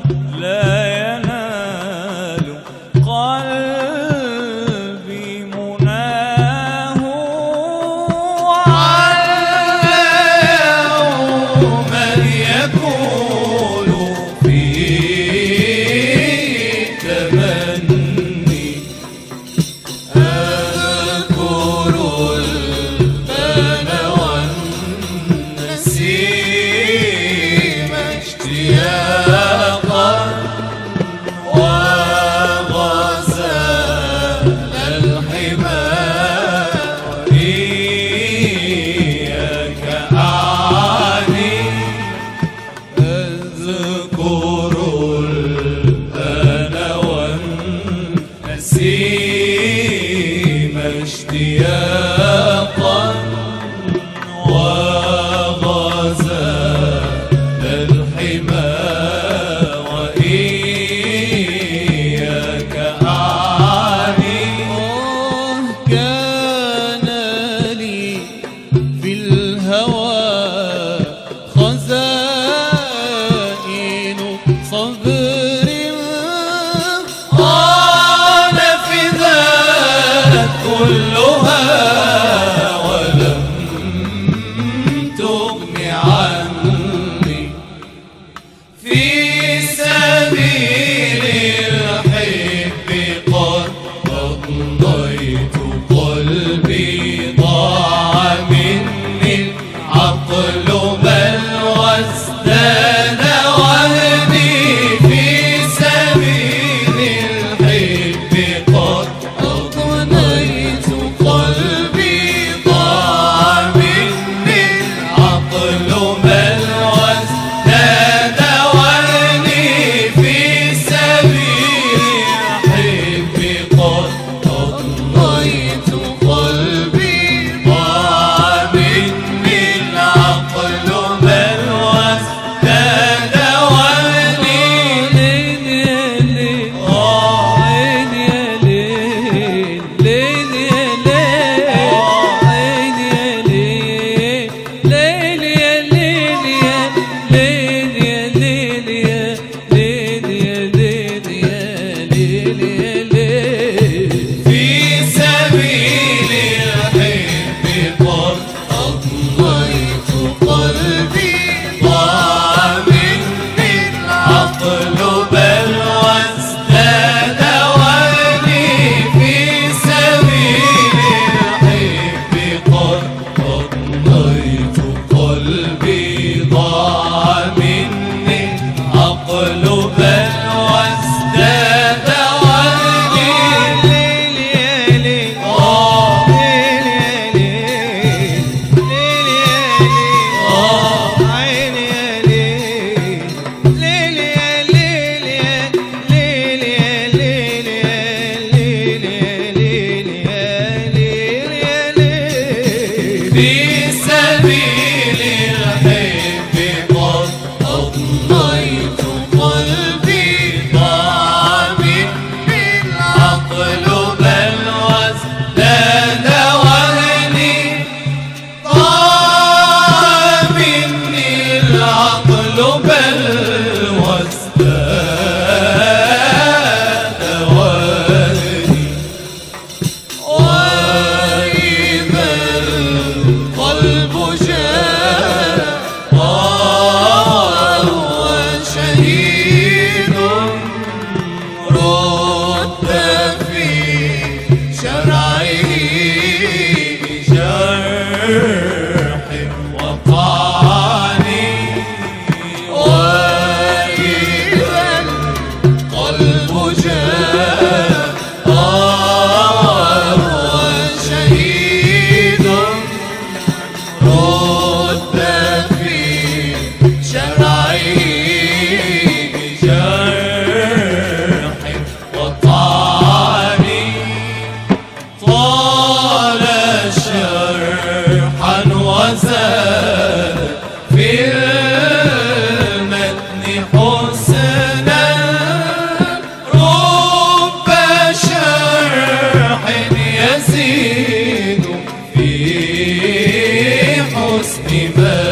لا ينال قلبي مناه وعلى من يكون في تمني أذكر البان والنسيم اشتياقا وغزال الحمى وإياك أعني أذكر البان والنسيم اشتياقا وغزال الحمى وإياك أعني كان لي في الهوى خزائن صبر نفذت كلها ولم تغن عني في سبيل الحب قد أضنيت قلبي ضاع مني العقل بل وازداد وهني في سبيل الحب قد أضنيت قلبي ضاع مني العقل بل وازداد وهني في سبيل الحب قد أضنيت قلبي ضاع مني العقل بل وازداد وهني في سبيل الحب قد أضنيت قلبي ضاع مني العقل بل وازداد وهني في سبيل الحب قد أضنيت قلبي ضاع مني العقل بل وازداد وهني في سبيل الحب قد أضنيت قلبي ضاع مني العقل بل وازداد وهني ضاع مني العقل بل وازداد وهني وإذا القلب جاء وهو شهيد رد في شرعه بجرح وطعن وإذا القلب جاء وهو شهيد رد في شرعه بجرح وطعن طال شرحا وزاد في المتن حسنا رب شرح يزيد في حسن ما